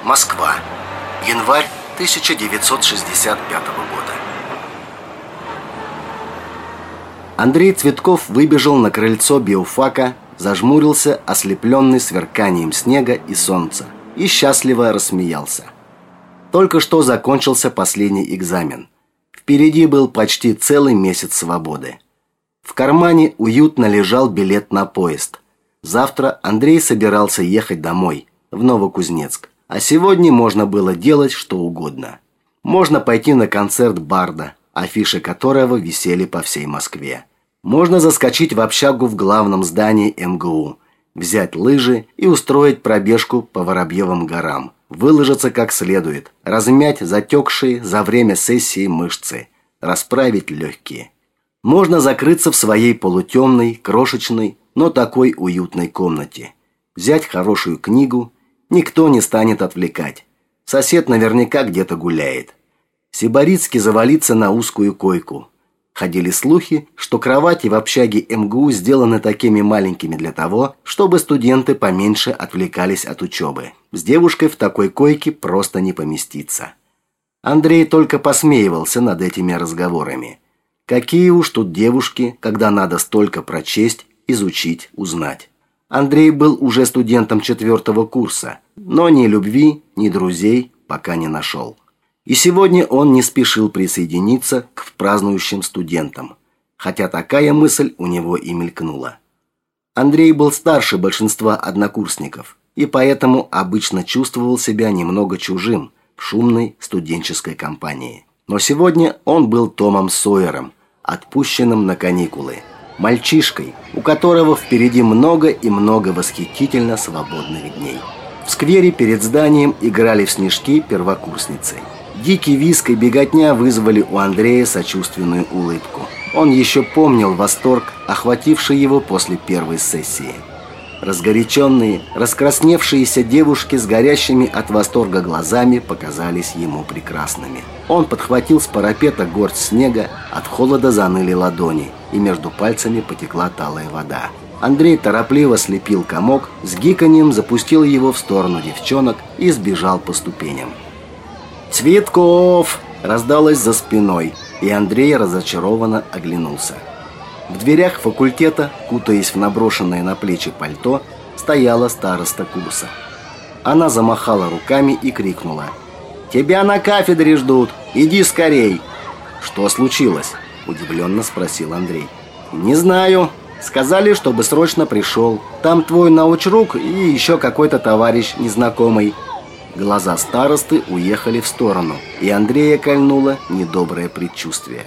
Москва. Январь 1965 года. Андрей Цветков выбежал на крыльцо биофака, зажмурился, ослепленный сверканием снега и солнца, и счастливо рассмеялся. Только что закончился последний экзамен. Впереди был почти целый месяц свободы. В кармане уютно лежал билет на поезд. Завтра Андрей собирался ехать домой, в Новокузнецк. А сегодня можно было делать что угодно. Можно пойти на концерт Барда, афиши которого висели по всей Москве. Можно заскочить в общагу в главном здании МГУ, взять лыжи и устроить пробежку по Воробьевым горам, выложиться как следует, размять затекшие за время сессии мышцы, расправить легкие. Можно закрыться в своей полутемной, крошечной, но такой уютной комнате, взять хорошую книгу. Никто не станет отвлекать. Сосед наверняка где-то гуляет. Сибарицкий завалится на узкую койку. Ходили слухи, что кровати в общаге МГУ сделаны такими маленькими для того, чтобы студенты поменьше отвлекались от учебы. С девушкой в такой койке просто не поместиться. Андрей только посмеивался над этими разговорами. Какие уж тут девушки, когда надо столько прочесть, изучить, узнать. Андрей был уже студентом 4-го курса, но ни любви, ни друзей пока не нашел. И сегодня он не спешил присоединиться к празднующим студентам, хотя такая мысль у него и мелькнула. Андрей был старше большинства однокурсников, и поэтому обычно чувствовал себя немного чужим в шумной студенческой компании. Но сегодня он был Томом Сойером, отпущенным на каникулы, мальчишкой, у которого впереди много и много восхитительно свободных дней. В сквере перед зданием играли в снежки первокурсницы. Дикий визг и беготня вызвали у Андрея сочувственную улыбку. Он еще помнил восторг, охвативший его после первой сессии. Разгоряченные, раскрасневшиеся девушки с горящими от восторга глазами показались ему прекрасными. Он подхватил с парапета горсть снега, от холода заныли ладони, и между пальцами потекла талая вода. Андрей торопливо слепил комок, с гиканьем запустил его в сторону девчонок и сбежал по ступеням. «Цветков!» раздалось за спиной, и Андрей разочарованно оглянулся. В дверях факультета, кутаясь в наброшенное на плечи пальто, стояла староста курса. Она замахала руками и крикнула: «Тебя на кафедре ждут! Иди скорей!» «Что случилось?» – удивленно спросил Андрей. «Не знаю. Сказали, чтобы срочно пришел. Там твой научрук и еще какой-то товарищ незнакомый». Глаза старосты уехали в сторону, и Андрея кольнуло недоброе предчувствие.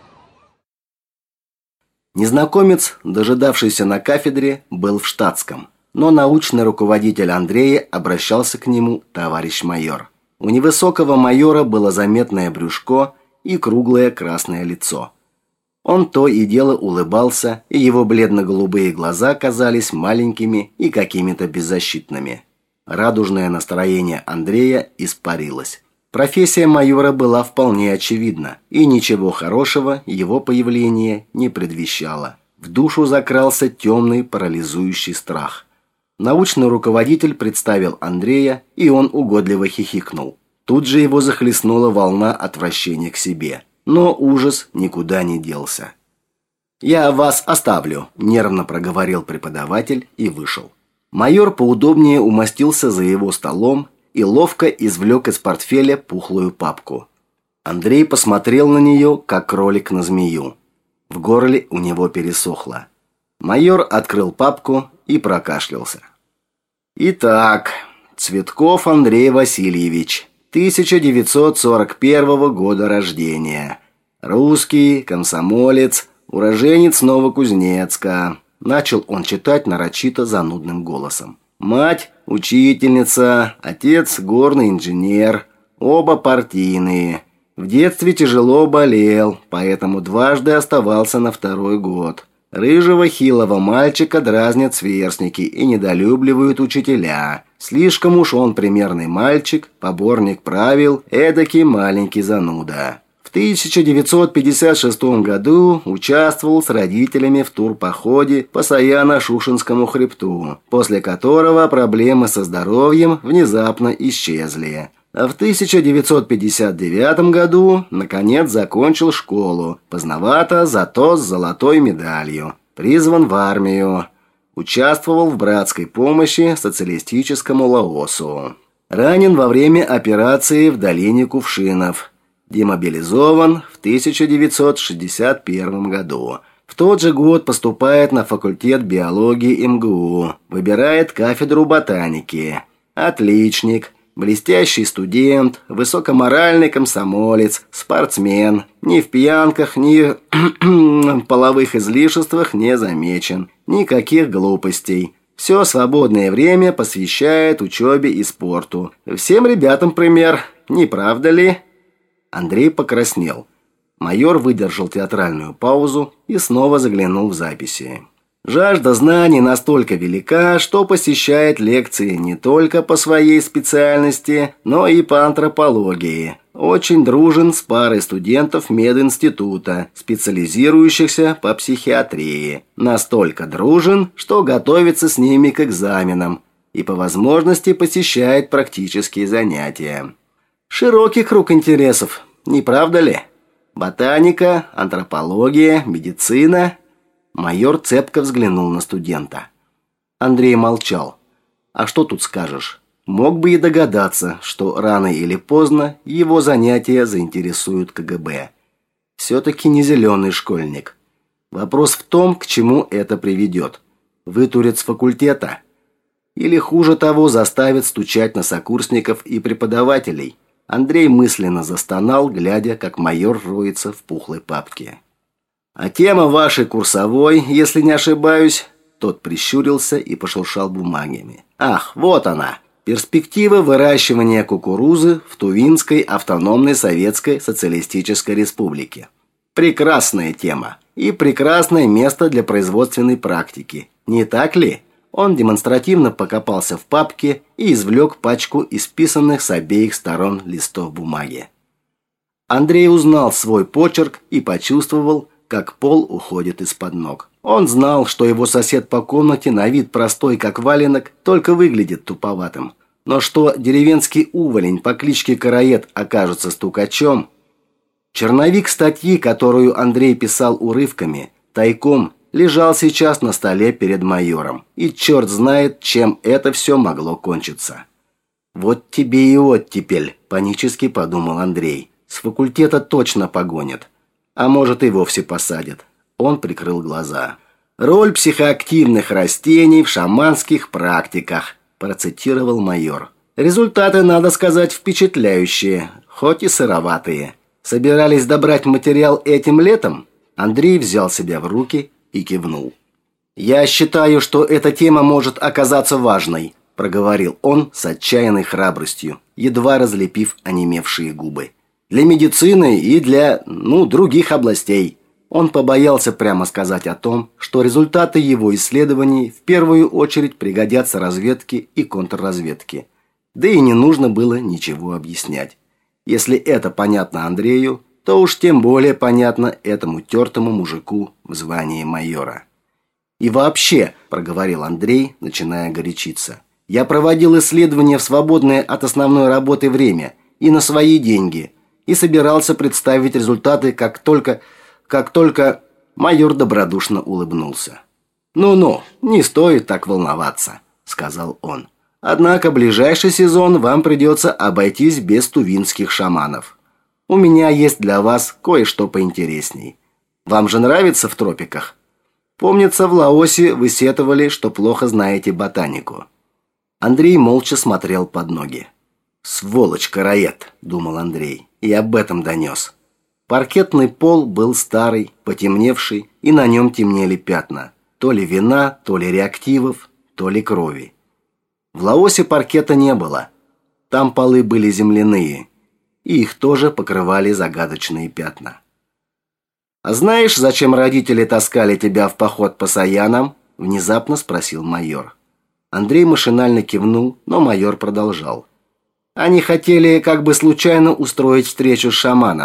Незнакомец, дожидавшийся на кафедре, был в штатском, но научный руководитель Андрея обращался к нему товарищ майор. У невысокого майора было заметное брюшко и круглое красное лицо. Он то и дело улыбался, и его бледно-голубые глаза казались маленькими и какими-то беззащитными. Радужное настроение Андрея испарилось. Профессия майора была вполне очевидна, и ничего хорошего его появление не предвещало. В душу закрался темный парализующий страх. Научный руководитель представил Андрея, и он угодливо хихикнул. Тут же его захлестнула волна отвращения к себе. Но ужас никуда не делся. «Я вас оставлю», – нервно проговорил преподаватель и вышел. Майор поудобнее умостился за его столом и ловко извлек из портфеля пухлую папку. Андрей посмотрел на нее, как кролик на змею. В горле у него пересохло. Майор открыл папку и прокашлялся. «Итак, Цветков Андрей Васильевич, 1941 года рождения. Русский, комсомолец, уроженец Новокузнецка». Начал он читать нарочито занудным голосом. «Мать – учительница, отец – горный инженер, оба партийные. В детстве тяжело болел, поэтому дважды оставался на 2-й год. Рыжего хилого мальчика дразнят сверстники и недолюбливают учителя. Слишком уж он примерный мальчик, поборник правил, эдакий маленький зануда. В 1956 году участвовал с родителями в турпоходе по Саяно-Шушенскому хребту, после которого проблемы со здоровьем внезапно исчезли. А в 1959 году, наконец, закончил школу, поздновато, зато с золотой медалью. Призван в армию. Участвовал в братской помощи социалистическому Лаосу. Ранен во время операции в долине Кувшинов. Демобилизован в 1961 году. В тот же год поступает на факультет биологии МГУ. Выбирает кафедру ботаники. Отличник. Блестящий студент, высокоморальный комсомолец, спортсмен, ни в пьянках, ни в половых излишествах не замечен, никаких глупостей. Все свободное время посвящает учебе и спорту. Всем ребятам пример, не правда ли? Андрей покраснел. Майор выдержал театральную паузу и снова заглянул в записи. Жажда знаний настолько велика, что посещает лекции не только по своей специальности, но и по антропологии. Очень дружен с парой студентов мединститута, специализирующихся по психиатрии. Настолько дружен, что готовится с ними к экзаменам и по возможности посещает практические занятия. Широкий круг интересов, не правда ли? Ботаника, антропология, медицина. Майор цепко взглянул на студента. Андрей молчал. А что тут скажешь? Мог бы и догадаться, что рано или поздно его занятия заинтересуют КГБ. Все-таки не зеленый школьник. Вопрос в том, к чему это приведет. Вытурят с факультета? Или хуже того, заставят стучать на сокурсников и преподавателей? Андрей мысленно застонал, глядя, как майор роется в пухлой папке. «А тема вашей курсовой, если не ошибаюсь...» Тот прищурился и пошуршал бумагами. «Ах, вот она! Перспективы выращивания кукурузы в Тувинской автономной Советской Социалистической Республике. Прекрасная тема и прекрасное место для производственной практики. Не так ли?» Он демонстративно покопался в папке и извлек пачку исписанных с обеих сторон листов бумаги. Андрей узнал свой почерк и почувствовал, как пол уходит из-под ног. Он знал, что его сосед по комнате на вид простой, как валенок, только выглядит туповатым. Но что деревенский уволень по кличке Караед окажется стукачом? Черновик статьи, которую Андрей писал урывками, тайком, лежал сейчас на столе перед майором. И черт знает, чем это все могло кончиться. «Вот тебе и оттепель», – панически подумал Андрей. «С факультета точно погонят. А может, и вовсе посадят». Он прикрыл глаза. «Роль психоактивных растений в шаманских практиках», – процитировал майор. «Результаты, надо сказать, впечатляющие, хоть и сыроватые. Собирались добрать материал этим летом?» Андрей взял себя в руки и кивнул. «Я считаю, что эта тема может оказаться важной», – проговорил он с отчаянной храбростью, едва разлепив онемевшие губы. «Для медицины и для, других областей». Он побоялся прямо сказать о том, что результаты его исследований в первую очередь пригодятся разведке и контрразведке. Да и не нужно было ничего объяснять. Если это понятно Андрею, то уж тем более понятно этому тертому мужику в звании майора. «И вообще», – проговорил Андрей, начиная горячиться, – «я проводил исследования в свободное от основной работы время и на свои деньги, и собирался представить результаты, как только...» Майор добродушно улыбнулся. «Ну-ну, не стоит так волноваться», – сказал он. «Однако ближайший сезон вам придется обойтись без тувинских шаманов. У меня есть для вас кое-что поинтересней. Вам же нравится в тропиках? Помнится, в Лаосе вы сетовали, что плохо знаете ботанику». Андрей молча смотрел под ноги. «Сволочь Караед», – думал Андрей, – и об этом донес. Паркетный пол был старый, потемневший, и на нем темнели пятна. То ли вина, то ли реактивов, то ли крови. В Лаосе паркета не было. Там полы были земляные, и их тоже покрывали загадочные пятна. «А знаешь, зачем родители таскали тебя в поход по Саянам?» – внезапно спросил майор. Андрей машинально кивнул, но майор продолжал. «Они хотели как бы случайно устроить встречу с шаманом.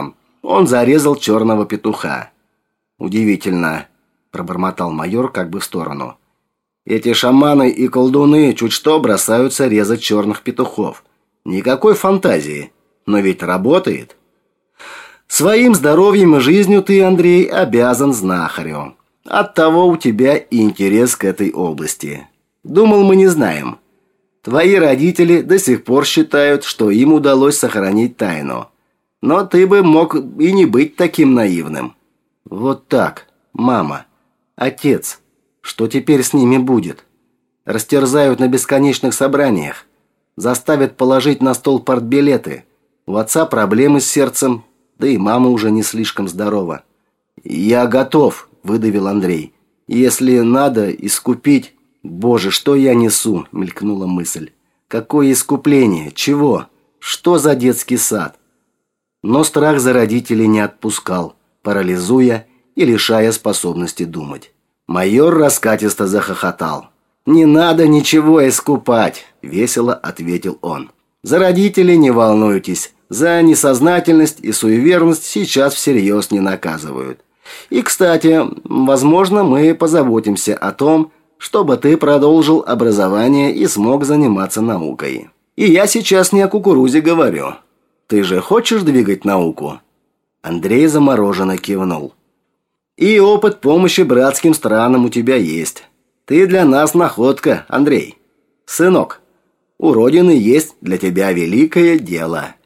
Он зарезал черного петуха. Удивительно, пробормотал майор как бы в сторону. Эти шаманы и колдуны чуть что бросаются резать черных петухов. Никакой фантазии, но ведь работает. Своим здоровьем и жизнью ты, Андрей, обязан знахарю. Оттого у тебя и интерес к этой области. Думал, мы не знаем. Твои родители до сих пор считают, что им удалось сохранить тайну. Но ты бы мог и не быть таким наивным. Вот так, мама, отец, что теперь с ними будет? Растерзают на бесконечных собраниях, заставят положить на стол партбилеты. У отца проблемы с сердцем, да и мама уже не слишком здорова. «Я готов», – выдавил Андрей. «Если надо искупить...» «Боже, что я несу?» – мелькнула мысль. «Какое искупление? Чего? Что за детский сад?» Но страх за родителей не отпускал, парализуя и лишая способности думать. Майор раскатисто захохотал. «Не надо ничего искупать», – весело ответил он. «За родителей не волнуйтесь. За несознательность и суеверность сейчас всерьез не наказывают. И, кстати, возможно, мы позаботимся о том, чтобы ты продолжил образование и смог заниматься наукой. И я сейчас не о кукурузе говорю. Ты же хочешь двигать науку?» Андрей замороженно кивнул. «И опыт помощи братским странам у тебя есть. Ты для нас находка, Андрей. Сынок, у Родины есть для тебя великое дело».